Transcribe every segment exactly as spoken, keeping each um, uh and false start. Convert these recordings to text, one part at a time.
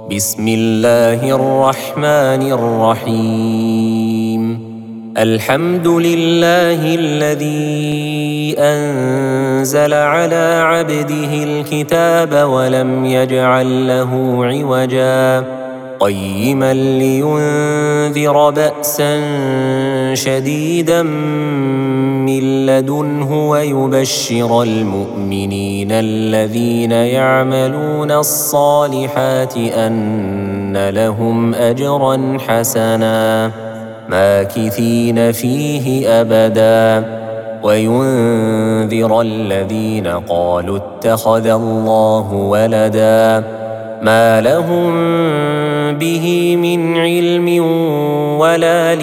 بسم الله الرحمن الرحيم. الحمد لله الذي أنزل على عبده الكتاب ولم يجعل له عوجا قيما لينذر بأسا شديدا من لدنه ويبشر المؤمنين الذين يعملون الصالحات أن لهم أجرا حسنا ماكثين فيه أبدا وينذر الذين قالوا اتخذ الله ولدا ما لهم به من علم ولا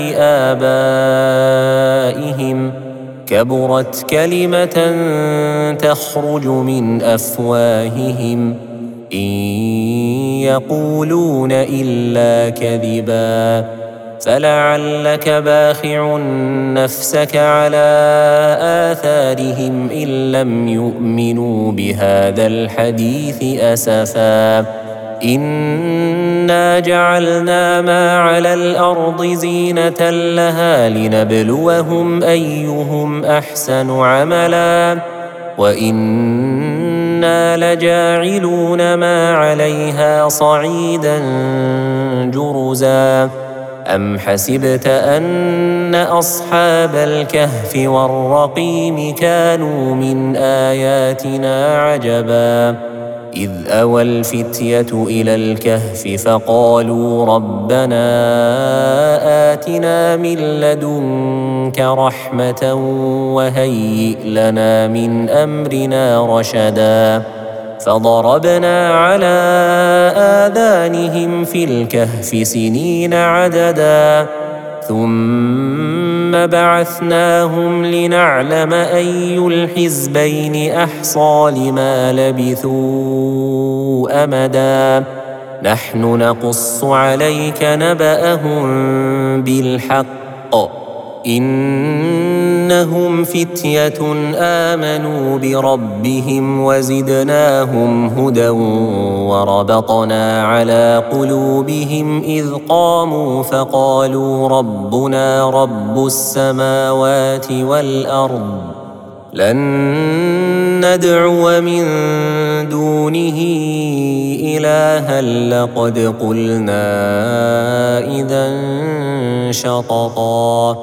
لآبائهم كبرت كلمة تخرج من أفواههم إن يقولون إلا كذبا فلعلك باخع نفسك على آثارهم إن لم يؤمنوا بهذا الحديث أسفا إنا جعلنا ما على الأرض زينة لها لنبلوهم أيهم أحسن عملا وإنا لجاعلون ما عليها صعيدا جرزا أم حسبت أن أصحاب الكهف والرقيم كانوا من آياتنا عجبا إذ أوى الفتية إلى الكهف فقالوا ربنا آتنا من لدنك رحمة وهيئ لنا من أمرنا رشدا فضربنا على آذانهم في الكهف سنين عددا ثم بعثناهم لنعلم أي الحزبين أحصى لما لبثوا أمدا نحن نقص عليك نبأهم بالحق إنهم فتية آمنوا بربهم وزدناهم هدى وربطنا على قلوبهم إذ قاموا فقالوا ربنا رب السماوات والأرض لن ندعو من دونه إلها لقد قلنا إذا شططا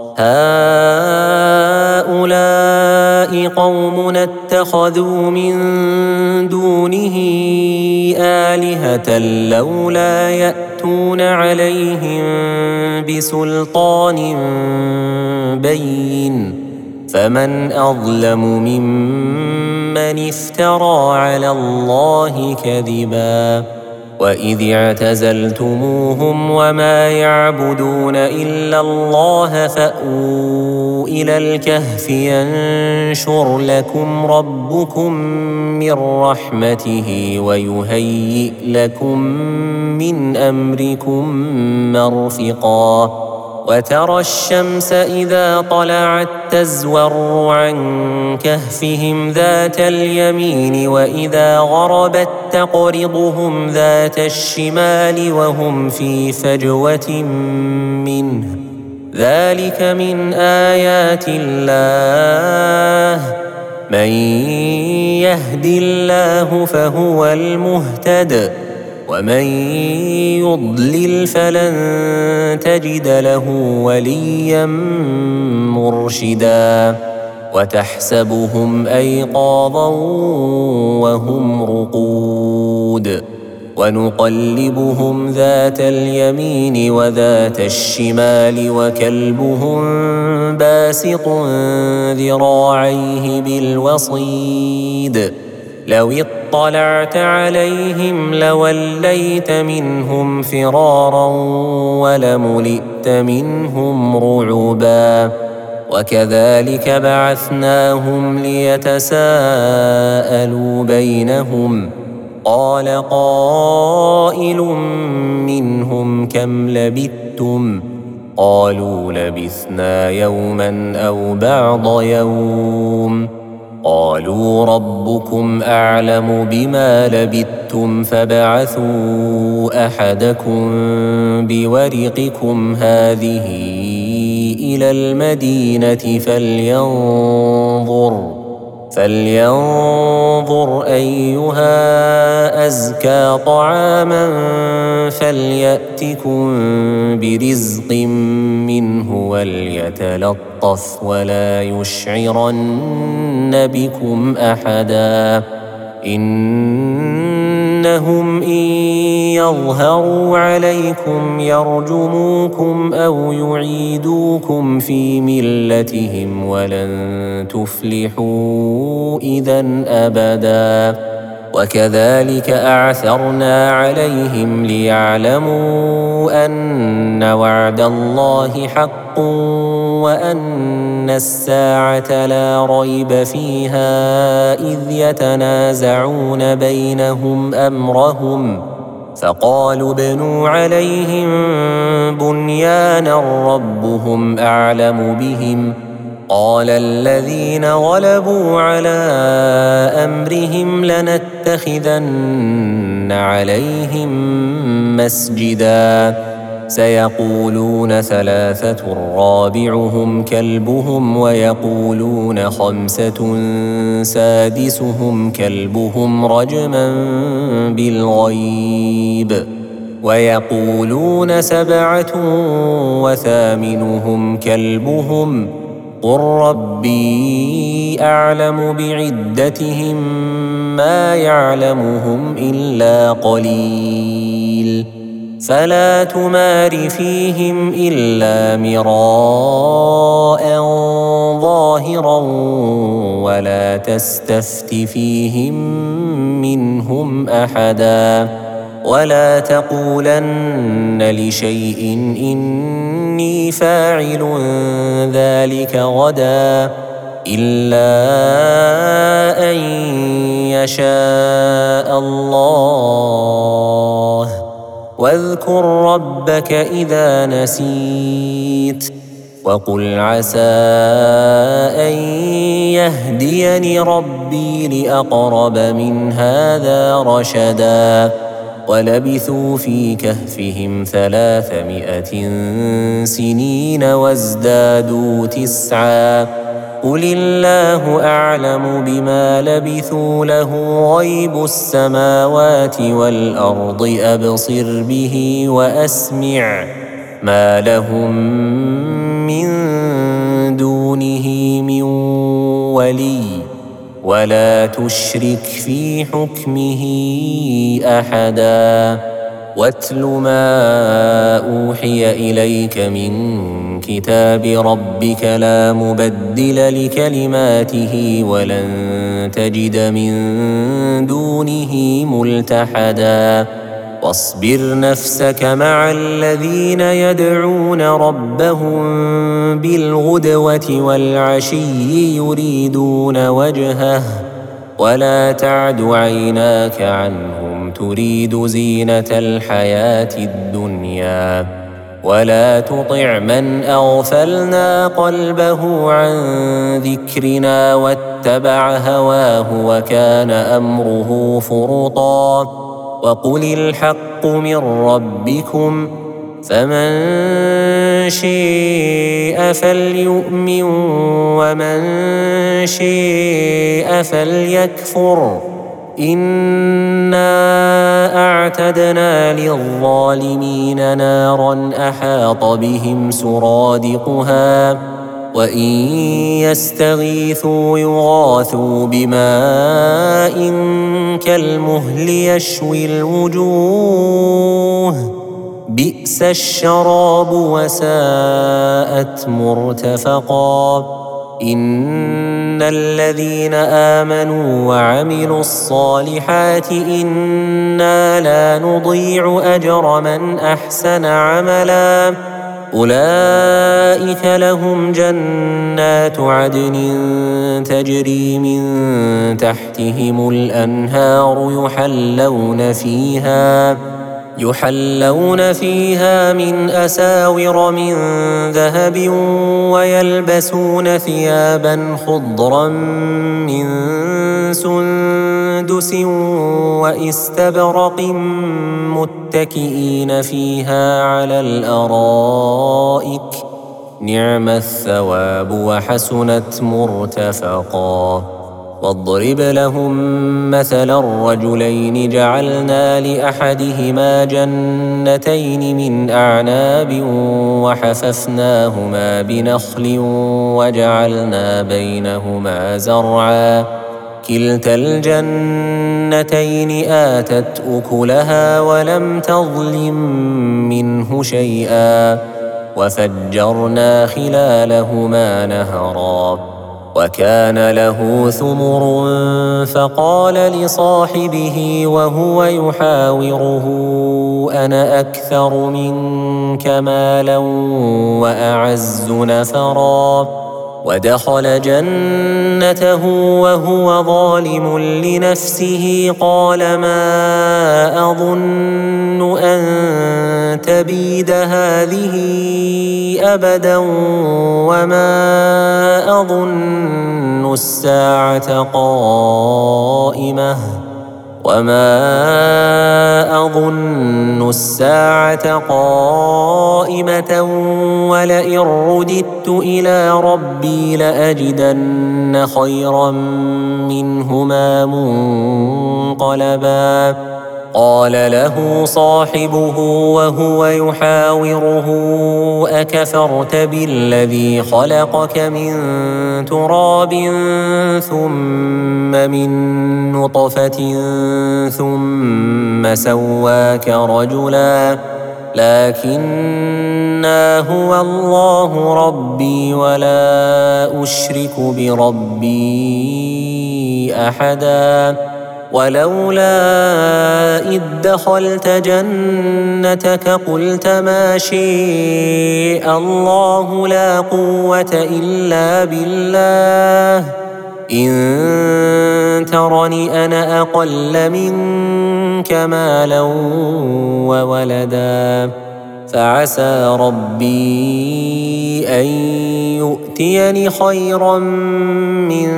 هؤلاء قومنا اتخذوا من دونه آلهة لولا يأتون عليهم بسلطان بين فمن أظلم ممن افترى على الله كذبا وإذ اعتزلتموهم وما يعبدون إلا الله فأووا إلى الكهف ينشر لكم ربكم من رحمته ويهيئ لكم من أمركم مرفقا وترى الشمس إذا طلعت تزور عن كهفهم ذات اليمين وإذا غربت تقرضهم ذات الشمال وهم في فجوة منه ذلك من آيات الله من يهد الله فهو المهتد ومن يضلل فلن تجد له وليا مرشدا وتحسبهم أيقاظا وهم رقود ونقلبهم ذات اليمين وذات الشمال وكلبهم باسط ذراعيه بالوصيد لو اطلعت عليهم لوليت منهم فرارا ولملئت منهم رعبا وكذلك بعثناهم ليتساءلوا بينهم قال قائل منهم كم لبثتم قالوا لبثنا يوما أو بعض يوم قالوا ربكم أعلم بما لبثتم فابعثوا أحدكم بورقكم هذه إلى المدينة فلينظر فلينظر أيها أزكى طعاما فليأتكم برزق منه وليتلطف ولا يشعرن بكم أحدا إنهم إن يظهروا عليكم يرجموكم أو يعيدوكم في ملتهم ولن تفلحوا إذا أبدا وكذلك أعثرنا عليهم ليعلموا أن وعد الله حق وأن الساعة لا ريب فيها إذ يتنازعون بينهم أمرهم فقالوا ابنوا عليهم بنيانا ربهم أعلم بهم قال الذين غلبوا على أمرهم لنتخذن عليهم مسجدا سيقولون ثلاثة رابعهم كلبهم ويقولون خمسة سادسهم كلبهم رجما بالغيب ويقولون سبعة وثامنهم كلبهم قل ربي أعلم بعدتهم ما يعلمهم إلا قليل فلا تمار فيهم إلا مراء ظاهرا ولا تستفت فيهم منهم أحدا ولا تقولن لشيء إني فاعل ذلك غدا إلا أن يشاء الله واذكر ربك إذا نسيت وقل عسى أن يهديني ربي لأقرب من هذا رشدا ولبثوا في كهفهم ثلاثمائة سنين وازدادوا تسعا قل الله أعلم بما لبثوا له غيب السماوات والأرض أبصر به وأسمع ما لهم من دونه من ولي ولا تشرك في حكمه أحدا واتل ما أوحي إليك من كتاب ربك لا مبدل لكلماته ولن تجد من دونه ملتحدا واصبر نفسك مع الذين يدعون ربهم بالغدوة والعشي يريدون وجهه ولا تعد عيناك عنهم تريد زينة الحياة الدنيا ولا تطع من أغفلنا قلبه عن ذكرنا واتبع هواه وكان أمره فرطا وقل الحق من ربكم فمن شيء فليؤمن ومن شيء فليكفر إنا أعتدنا للظالمين نارا أحاط بهم سرادقها وإن يستغيثوا يغاثوا بماء كالمهل يشوي الوجوه بئس الشراب وساءت مرتفقا إن الذين آمنوا وعملوا الصالحات إنا لا نضيع أجر من أحسن عملا أولئك لهم جنات عدن تجري من تحتهم الأنهار يحلون فيها يحلون فيها من أساور من ذهب ويلبسون ثيابا خضرا من سندس واستبرق متكئين فيها على الأرائك نعم الثواب وحسنت مرتفقا. واضرب لهم مثل الرجلين جعلنا لأحدهما جنتين من أعناب وحففناهما بنخل وجعلنا بينهما زرعا كلتا الجنتين آتت أكلها ولم تظلم منه شيئا وفجرنا خلالهما نهرا وكان له ثمر فقال لصاحبه وهو يحاوره أنا أكثر منك مالا وأعز نفرا ودخل جنته وهو ظالم لنفسه قال ما أظن أن تبيد هذه أبدا وما أظن الساعة قائمة وما أظن الساعة قائمة ولئن رددت إلى ربي لأجدن خيرا منهما منقلبا. قال له صاحبه وهو يحاوره أكفرت بالذي خلقك من تراب ثم من نطفة ثم سواك رجلا لكنا هو الله ربي ولا أشرك بربي أحدا. ولولا إذ دخلت جنتك قلت ما شاء الله لا قوة إلا بالله إن ترني أنا أقل منك مالا وولدا فعسى ربي أن يؤتيني خيرا من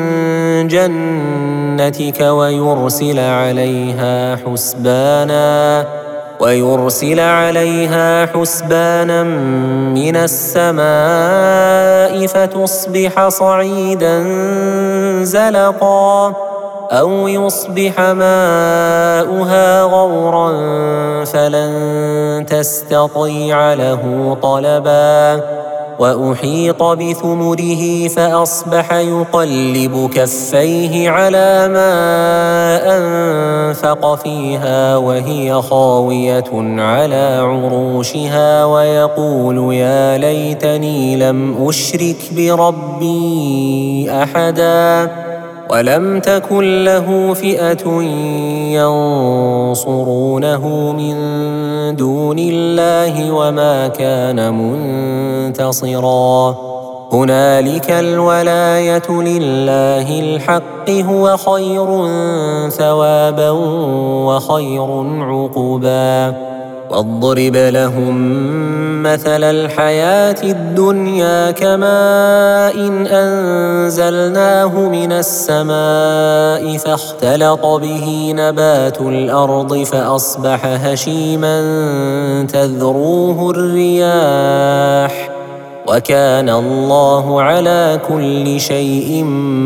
جنتك ويرسل عليها حسبانا ويرسل عليها حسبانا من السماء فتصبح صعيدا زلقا أو يصبح ماؤها غورا فلن تستطيع له طلبا. وأحيط بثمره فأصبح يقلب كفيه على ما أنفق فيها وهي خاوية على عروشها ويقول يا ليتني لم أشرك بربي أحدا ولم تكن له فئة ينصرونه من دون الله وما كان منتصرا. هنالك الولاية لله الحق هو خير ثوابا وخير عقبا. واضرب لهم مثل الحياة الدنيا كماء إن أنزلناه من السماء فاختلط به نبات الأرض فأصبح هشيما تذروه الرياح وكان الله على كل شيء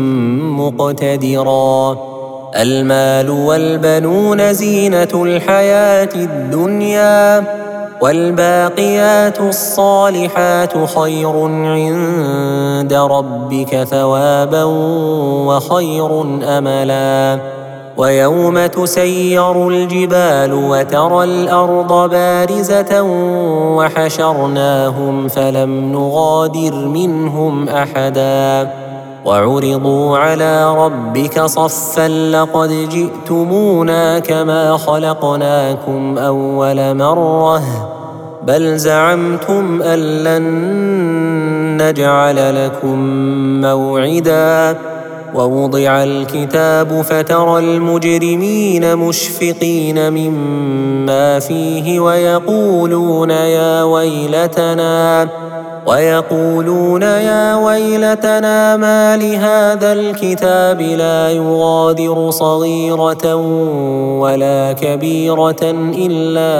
مقتدرا. المال والبنون زينة الحياة الدنيا والباقيات الصالحات خير عند ربك ثوابا وخير أملا. ويوم تسير الجبال وترى الأرض بارزة وحشرناهم فلم نغادر منهم أحدا وعرضوا على ربك صفا لقد جئتمونا كما خلقناكم أول مرة بل زعمتم أن لن نجعل لكم موعدا ووضع الكتاب فترى المجرمين مشفقين مما فيه ويقولون يا ويلتنا ويقولون يا ويلتنا ما لهذا الكتاب لا يغادر صغيرة ولا كبيرة إلا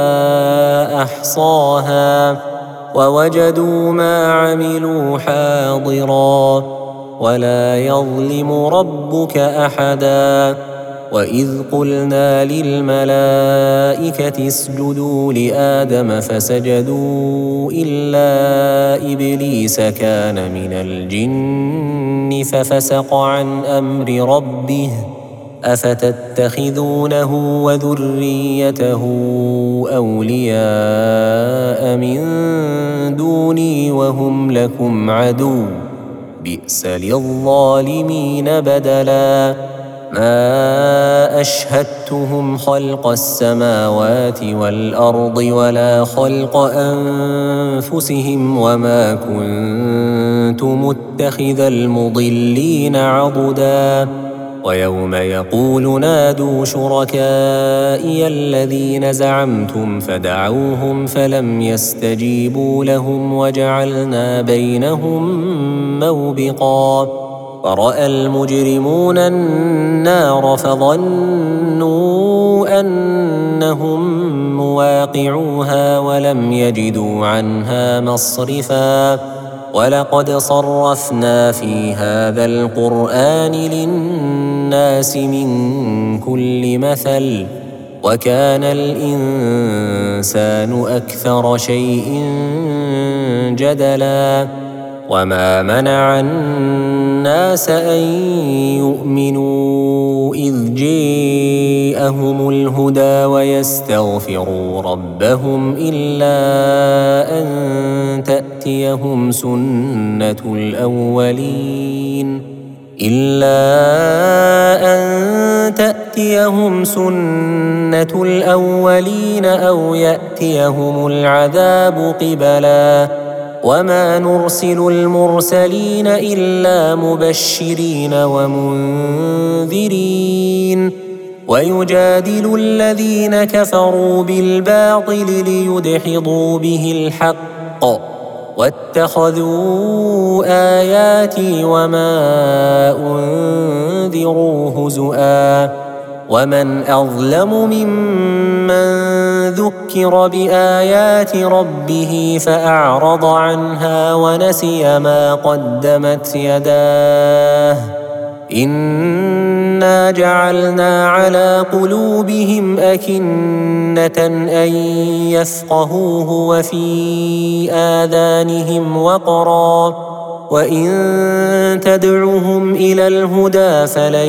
أحصاها ووجدوا ما عملوا حاضرا ولا يظلم ربك أحدا. وإذ قلنا للملائكة اسجدوا لآدم فسجدوا إلا إبليس كان من الجن ففسق عن أمر ربه أفتتخذونه وذريته أولياء من دوني وهم لكم عدو بئس للظالمين بدلا. ما أشهدتهم خلق السماوات والأرض ولا خلق أنفسهم وما كنت متخذ المضلين عضدا. ويوم يقول نادوا شركائي الذين زعمتم فدعوهم فلم يستجيبوا لهم وجعلنا بينهم موبقا. ورأى المجرمون النار فظنوا أنهم مواقعوها ولم يجدوا عنها مصرفا. ولقد صرفنا في هذا القرآن للناس من كل مثل وكان الإنسان أكثر شيء جدلا. وما منع الناس أن يؤمنوا إذ جاءهم الهدى ويستغفروا ربهم إلا أن تأتيهم سنة الأولين إلا أن تأتيهم سنة الأولين أو يأتيهم العذاب قبلا. وما نرسل المرسلين إلا مبشرين ومنذرين ويجادل الذين كفروا بالباطل ليدحضوا به الحق واتخذوا آياتي وما أنذروا هزؤا. ومن أظلم ممن ذكر بآيات ربه فأعرض عنها ونسي ما قدمت يداه إنا جعلنا على قلوبهم أكنة أن يفقهوه وفي آذانهم وقرا وإن تدعهم إلى الهدى فلن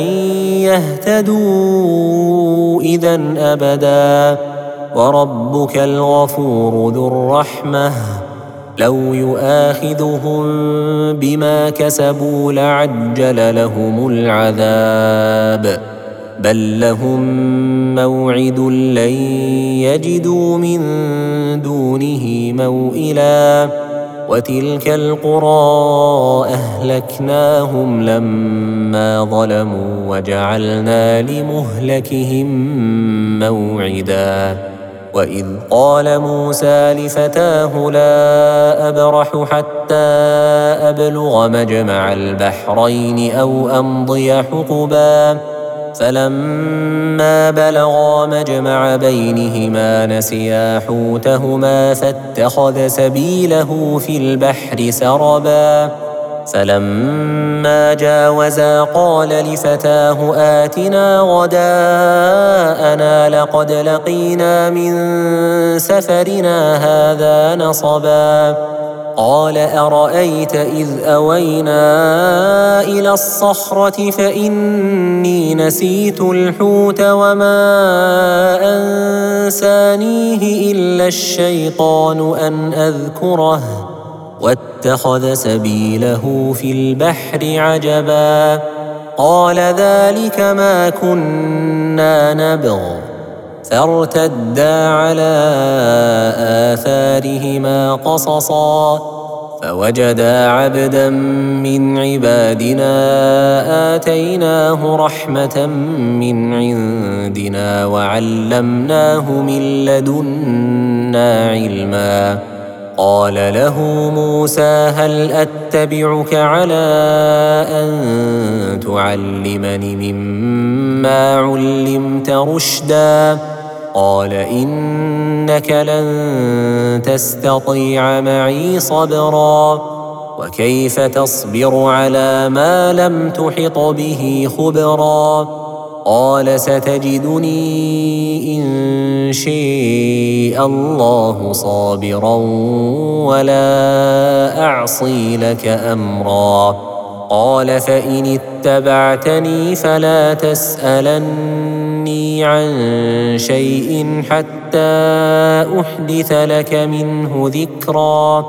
يهتدوا إذا أبدا. وربك الغفور ذو الرحمة لو يؤاخذهم بما كسبوا لعجل لهم العذاب بل لهم موعد لن يجدوا من دونه موئلا. وتلك القرى أهلكناهم لما ظلموا وجعلنا لمهلكهم موعدا. وإذ قال موسى لفتاه لا أبرح حتى أبلغ مجمع البحرين أو أمضي حقبا فلما بلغا مجمع بينهما نسيا حوتهما فاتخذ سبيله في البحر سربا. فلما جاوزا قال لفتاه آتنا غداءنا لقد لقينا من سفرنا هذا نصبا. قال أرأيت إذ أوينا إلى الصخرة فإني نسيت الحوت وما أنسانيه إلا الشيطان أن أذكره واتخذ سبيله في البحر عجبا. قال ذلك ما كنا نبغ فارتدا على آثارهما قصصا فوجدا عبدا من عبادنا آتيناه رحمة من عندنا وعلمناه من لدنا علما. قال له موسى هل أتبعك على أن تعلمني مما علمت رشدا؟ قال إنك لن تستطيع معي صبرا وكيف تصبر على ما لم تحط به خبرا؟ قال ستجدني إن شاء الله صابرا ولا أعصي لك أمرا. قال فإن اتبعتني فلا تسألني عن شيء حتى أحدث لك منه ذكرا.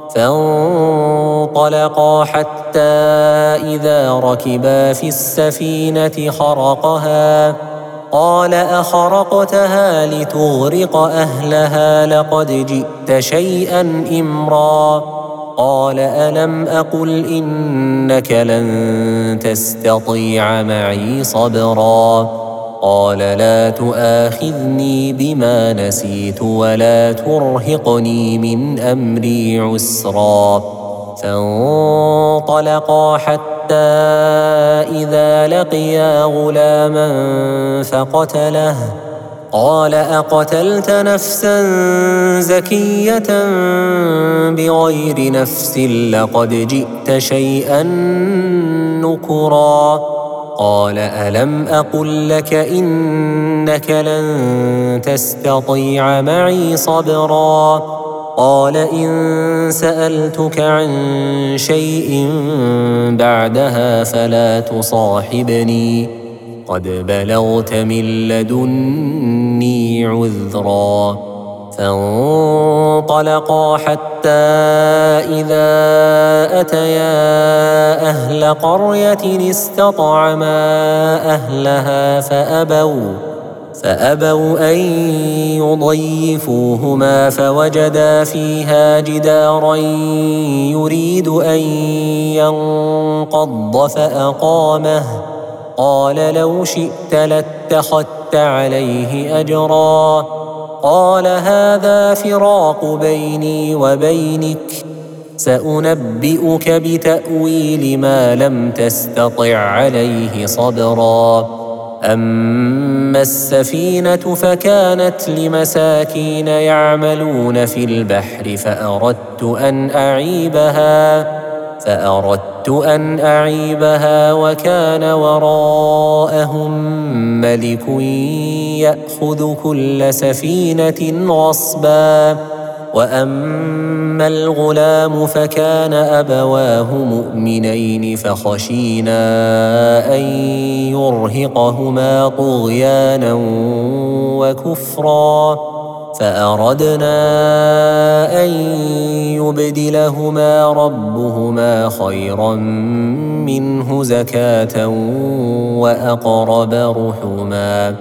فانطلقا حتى إذا ركبا في السفينة خرقها قال أخرقتها لتغرق أهلها لقد جئت شيئا إمرا. قال ألم أقل إنك لن تستطيع معي صبرا؟ قال لا تؤاخذني بما نسيت ولا ترهقني من أمري عسرا. فانطلقا حتى إذا لقيا غلاما فقتله قال أقتلت نفسا زكية بغير نفس لقد جئت شيئا نكرا. قال ألم أقل لك إنك لن تستطيع معي صبرا؟ قال إن سألتك عن شيء بعدها فلا تصاحبني قد بلغت من لدني عذرا. فانطلقا حتى إذا أتيا أهل قرية استطعما أهلها فأبوا فأبوا أن يضيفوهما فوجدا فيها جدارا يريد أن ينقض فأقامه. قال لو شئت لاتخذت عليه أجرا. قال هذا فراق بيني وبينك سأنبئك بتأويل ما لم تستطع عليه صبرا. أما السفينة فكانت لمساكين يعملون في البحر فأردت أن أعيبها فأردت أن أعيبها وكان وراءهم ملك يأخذ كل سفينة غصبا. وأما الغلام فكان أبواه مؤمنين فخشينا أن يرهقهما طغيانا وكفرا فأردنا أن يبدلهما ربهما خيرا منه زكاة وأقرب رحما.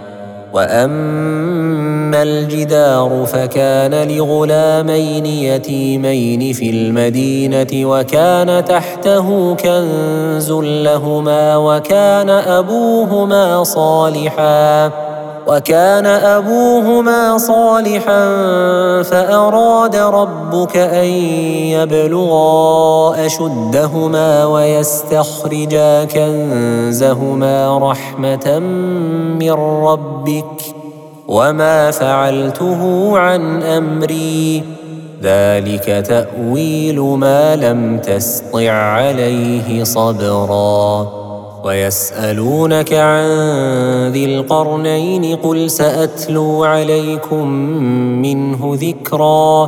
وأما الجدار فكان لغلامين يتيمين في المدينة وكان تحته كنز لهما وكان أبوهما صالحا وكان أبوهما صالحا فأراد ربك أن يبلغا أشدهما ويستخرجا كنزهما رحمة من ربك وما فعلته عن أمري ذلك تأويل ما لم تسطع عليه صبرا. ويسألونك عن ذي القرنين قل سأتلو عليكم منه ذكرا.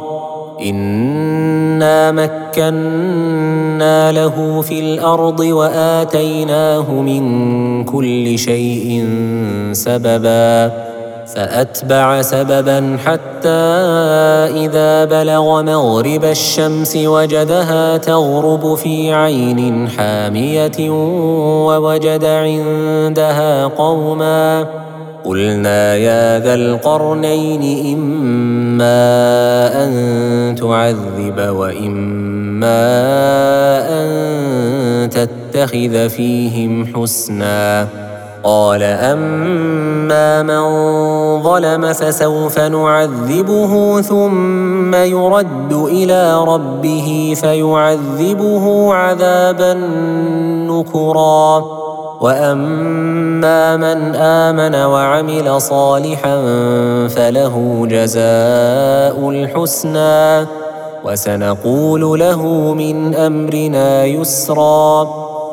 إنا مكنا له في الأرض وآتيناه من كل شيء سببا فأتبع سببا حتى إذا بلغ مغرب الشمس وجدها تغرب في عين حامية ووجد عندها قوما قلنا يا ذا القرنين إما أن تعذب وإما أن تتخذ فيهم حسنا. قال أما من ظلم فسوف نعذبه ثم يرد إلى ربه فيعذبه عذابا نكرا. وأما من آمن وعمل صالحا فله جزاء الحسنى وسنقول له من أمرنا يسرا.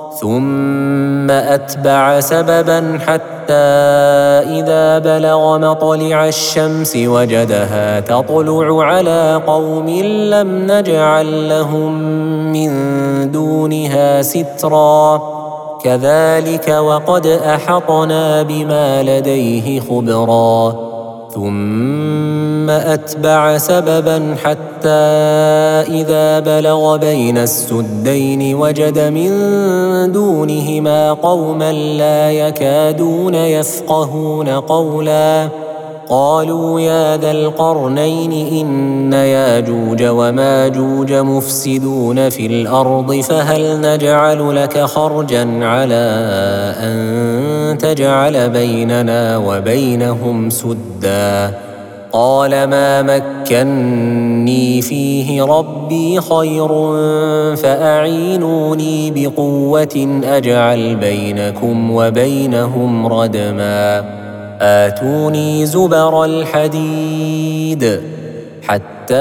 ثم أتبع سببا حتى إذا بلغ مطلع الشمس وجدها تطلع على قوم لم نجعل لهم من دونها سترا. كذلك وقد أحطنا بما لديه خبرا. ثم أتبع سببا حتى إذا بلغ بين السدين وجد من دونهما قوما لا يكادون يفقهون قولا. قالوا يا ذا القرنين إن ياجوج وماجوج مفسدون في الأرض فهل نجعل لك خرجا على أن تجعل بيننا وبينهم سدا. قال ما مكني فيه ربي خير فأعينوني بقوة أجعل بينكم وبينهم ردما. آتوني زبر الحديد حتى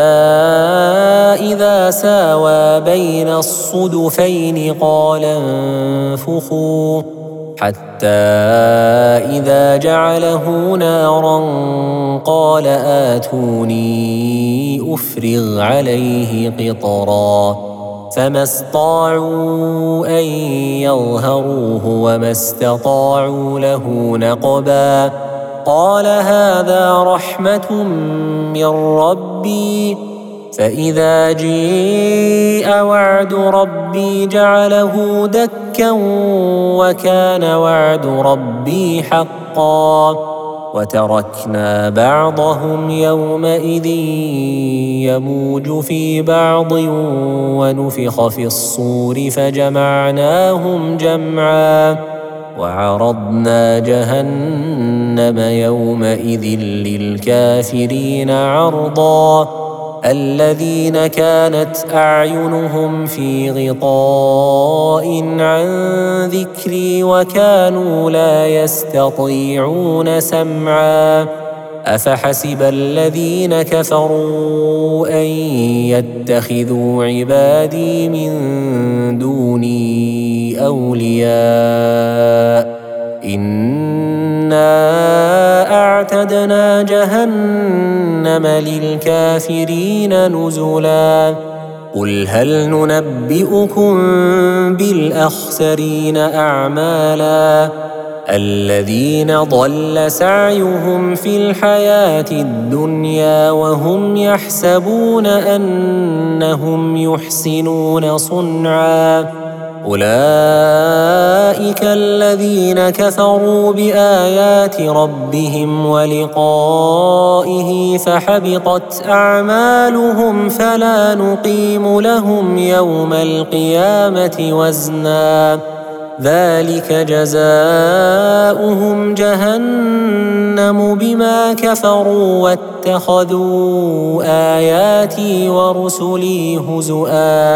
إذا ساوى بين الصدفين قال انفخوا حتى إذا جعله نارا قال آتوني أفرغ عليه قطرا. فما استطاعوا أن يظهروه وما استطاعوا له نقبا. قال هذا رحمة من ربي فإذا جيء وعد ربي جعله دكا وكان وعد ربي حقا. وتركنا بعضهم يومئذ يموج في بعض ونفخ في الصور فجمعناهم جمعا. وعرضنا جهنم يومئذ للكافرين عرضا. الذين كانت أعينهم في غطاء عن ذكري وكانوا لا يستطيعون سمعا. أفحسب الذين كفروا أن يتخذوا عبادي من دوني أولياء إنا أعتدنا جهنم للكافرين نزلا. قل هل ننبئكم بالأخسرين أعمالا الذين ضل سعيهم في الحياة الدنيا وهم يحسبون أنهم يحسنون صنعا. أولئك الذين كفروا بآيات ربهم ولقائه فحبطت أعمالهم فلا نقيم لهم يوم القيامة وزنا. ذلك جزاؤهم جهنم بما كفروا واتخذوا آياتي ورسلي هزؤا.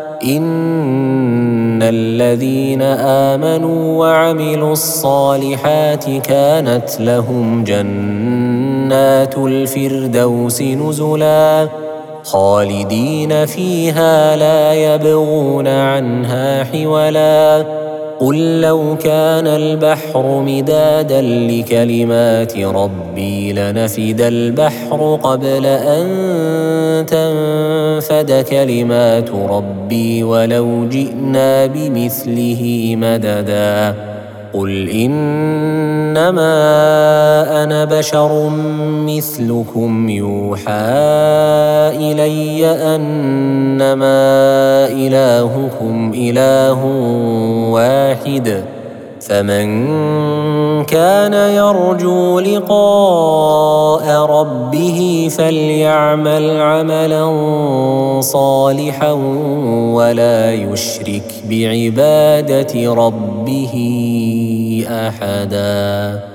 إن الذين آمنوا وعملوا الصالحات كانت لهم جنات الفردوس نزلا خالدين فيها لا يبغون عنها حولا. قل لو كان البحر مدادا لكلمات ربي لنفد البحر قبل أن تنفد كلمات ربي ولو جئنا بمثله مددا. قل إنما أنا بشر مثلكم يوحى إلي أنما إلهكم إله واحد فمن كان يرجو لقاء ربه فليعمل عملا صالحا ولا يشرك بعبادة ربه أحدا.